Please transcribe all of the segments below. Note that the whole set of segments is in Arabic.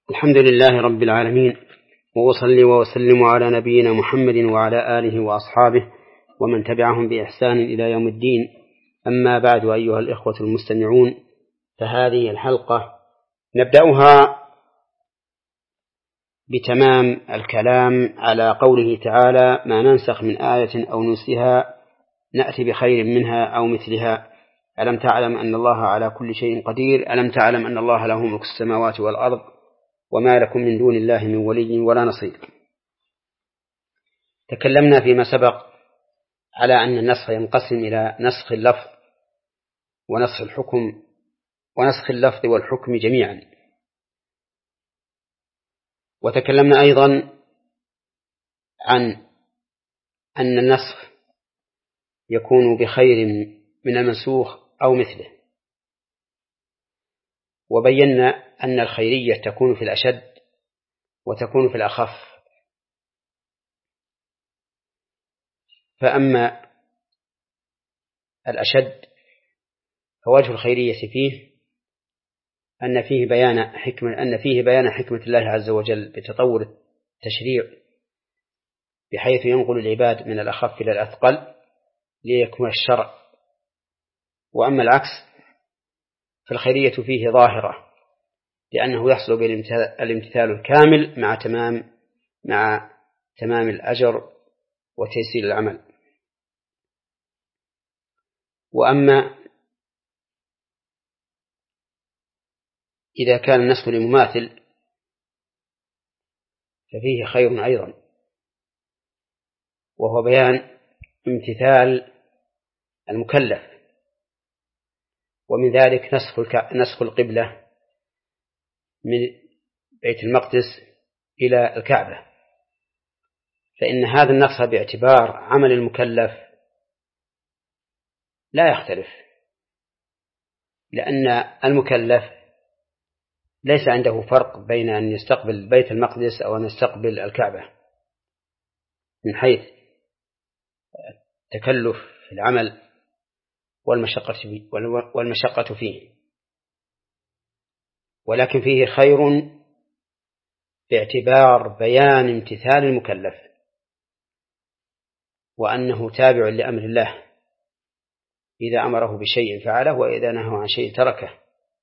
الحمد لله رب العالمين، وأصلي وأسلم على نبينا محمد وعلى آله وأصحابه ومن تبعهم بإحسان إلى يوم الدين. أما بعد، أيها الإخوة المستمعون، فهذه الحلقة نبدأها بتمام الكلام على قوله تعالى: ما ننسخ من آية أو ننسها نأتي بخير منها أو مثلها. ألم تعلم أن الله على كل شيء قدير؟ ألم تعلم أن الله له ملك السماوات والأرض وما لكم من دون الله من ولي ولا نصير. تكلمنا فيما سبق على أن النسخ ينقسم إلى نسخ اللفظ ونسخ الحكم ونسخ اللفظ والحكم جميعا. وتكلمنا أيضا عن أن النسخ يكون بخير من المنسوخ أو مثله، وبينا أن الخيرية تكون في الأشد وتكون في الأخف. فأما الأشد فوجه الخيرية فيه أن فيه بيان حكمة الله عز وجل بتطور التشريع بحيث ينقل العباد من الأخف إلى الأثقل ليكمل الشرع. وأما العكس فالخيرية فيه ظاهرة، لأنه يحصل بالامتثال الكامل مع تمام الأجر وتيسير العمل. وأما إذا كان النسخ لمماثل ففيه خير أيضا، وهو بيان امتثال المكلف، ومن ذلك نسخ القبلة من بيت المقدس إلى الكعبة، فإن هذا النسخ باعتبار عمل المكلف لا يختلف، لأن المكلف ليس عنده فرق بين أن يستقبل بيت المقدس أو أن يستقبل الكعبة من حيث تكلف العمل والمشقة فيه، ولكن فيه خير باعتبار بيان امتثال المكلف وأنه تابع لأمر الله، إذا أمره بشيء فعله وإذا نهى عن شيء تركه.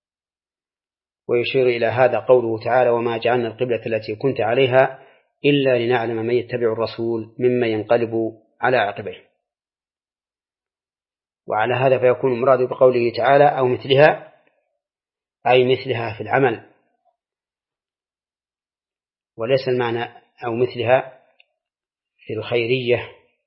ويشير إلى هذا قوله تعالى: وما جعلنا القبلة التي كنت عليها إلا لنعلم من يتبع الرسول ممن ينقلب على عقبيه. وعلى هذا فيكون المراد بقوله تعالى أو مثلها أي مثلها في العمل، وليس المعنى أو مثلها في الخيرية،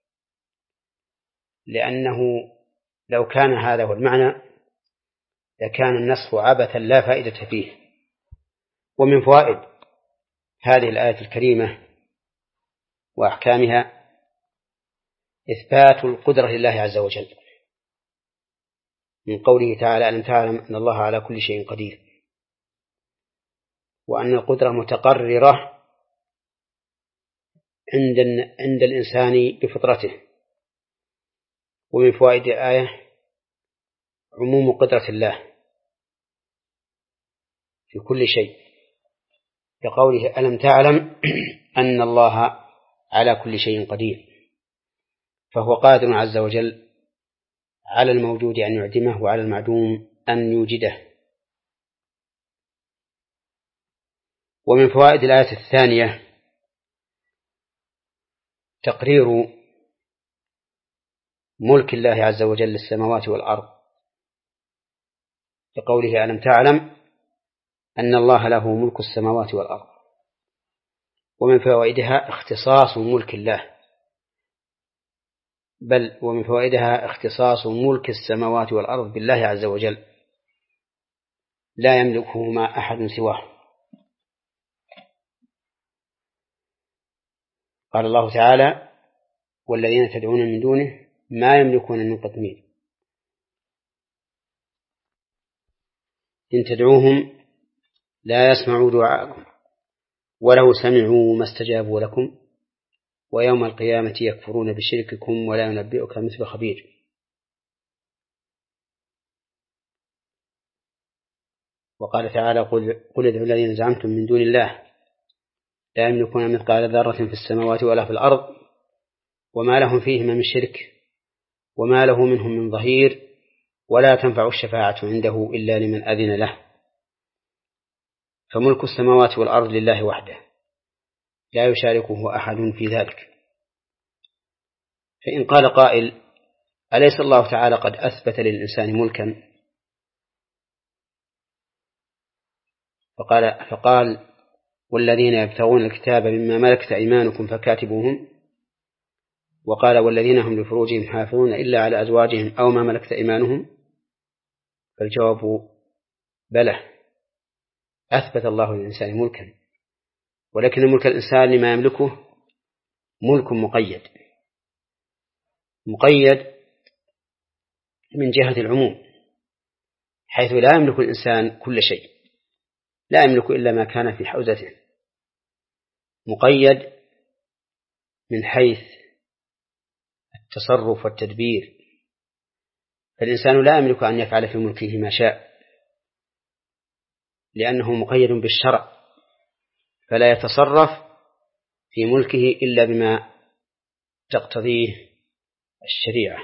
لأنه لو كان هذا هو المعنى لكان النسخ عبثا لا فائدة فيه. ومن فوائد هذه الآية الكريمة وأحكامها إثبات القدرة لله عز وجل، من قوله تعالى: ألم تعلم أن الله على كل شيء قدير، وأن القدرة متقررة عند الإنسان بفطرته. ومن فوائد الآية عموم قدرة الله في كل شيء، كقوله: ألم تعلم أن الله على كل شيء قدير، فهو قادر عز وجل على الموجود أن يعدمه وعلى المعدوم أن يوجده. ومن فوائد الآية الثانية تقرير ملك الله عز وجل للسماوات والأرض، بقوله: ألم تعلم أن الله له ملك السماوات والأرض. ومن فوائدها اختصاص ملك الله، ومن فوائدها اختصاص ملك السماوات والأرض بالله عز وجل، لا يملكهما أحد سواه. قال الله تعالى: والذين تدعون من دونه ما يملكون من قطمير إن تدعوهم لا يسمعوا دعاءكم ولو سمعوا ما استجابوا لكم ويوم القيامة يكفرون بشرككم ولا ينبئك مثل خبير. وقال تعالى قل ادعوا الذين زعمتم من دون الله لا يملكون مثقال ذرة في السماوات ولا في الأرض وما لهم فيهما من شرك وما له منهم من ظهير ولا تنفع الشفاعة عنده إلا لمن أذن له. فملك السماوات والأرض لله وحده لا يشاركه أحد في ذلك. فإن قال قائل أليس الله تعالى قد أثبت للإنسان ملكا؟ فقال والذين يبتغون الكتاب مما ملكت أيمانكم فكاتبوهم، وقال والذين هم لفروجهم حافظون إلا على أزواجهم أو ما ملكت أيمانهم. فالجواب بلى، أثبت الله للإنسان ملكا، ولكن ملك الإنسان لما يملكه ملك مقيد من جهة العموم، حيث لا يملك الإنسان كل شيء، لا يملك إلا ما كان في حوزته، مقيد من حيث التصرف والتدبير، فالإنسان لا يملك أن يفعل في ملكه ما شاء لأنه مقيد بالشرع، فلا يتصرف في ملكه إلا بما تقتضيه الشريعة.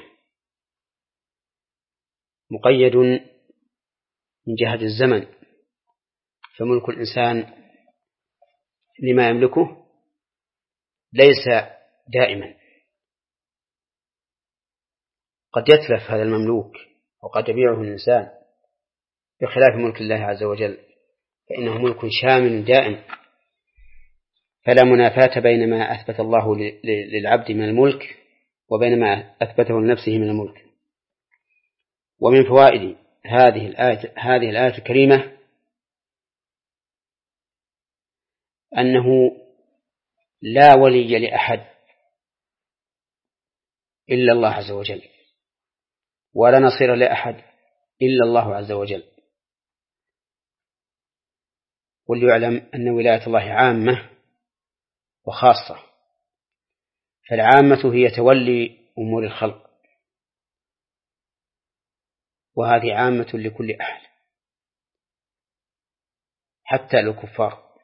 مقيد من جهة الزمن، فملك الإنسان لما يملكه ليس دائما، قد يتلف هذا المملوك وقد يبيعه الإنسان، بخلاف ملك الله عز وجل فإنه ملك شامل دائم، فلا منافاة بين ما أثبت الله للعبد من الملك وبين ما أثبته لنفسه من الملك. ومن فوائد هذه الآية الكريمة أنه لا ولي لأحد إلا الله عز وجل، ولا نصير لأحد إلا الله عز وجل. وليعلم أن ولاية الله عامة وخاصة، فالعامة هي تولي أمور الخلق، وهذه عامة لكل أحد حتى الكفار،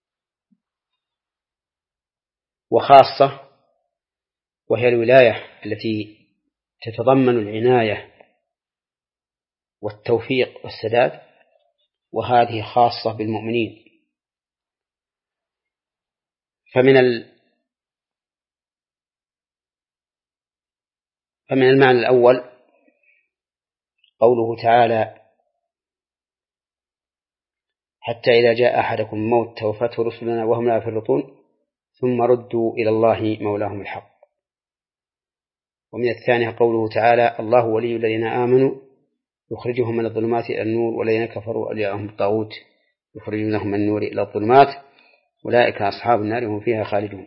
وخاصة وهي الولاية التي تتضمن العناية والتوفيق والسداد، وهذه خاصة بالمؤمنين. فمن المعنى الأول قوله تعالى حتى إذا جاء أحدكم الموت توفته رسلنا وهم لا يفرطون ثم ردوا إلى الله مولاهم الحق. ومن الثانية قوله تعالى الله ولي الذين آمنوا يخرجهم من الظلمات إلى النور والذين كفروا أولياءهم الطاغوت يخرجونهم من النور إلى الظلمات أولئك أصحاب النار هم فيها خالدون.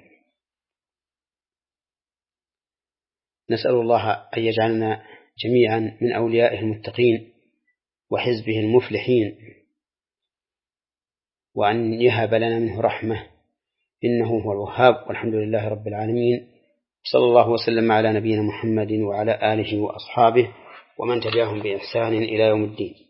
نسأل الله أن يجعلنا جميعا من أوليائه المتقين وحزبه المفلحين، وأن يهب لنا منه رحمة إنه هو الوهاب، والحمد لله رب العالمين. صلى الله وسلم على نبينا محمد وعلى آله وأصحابه ومن تبعهم بإحسان إلى يوم الدين.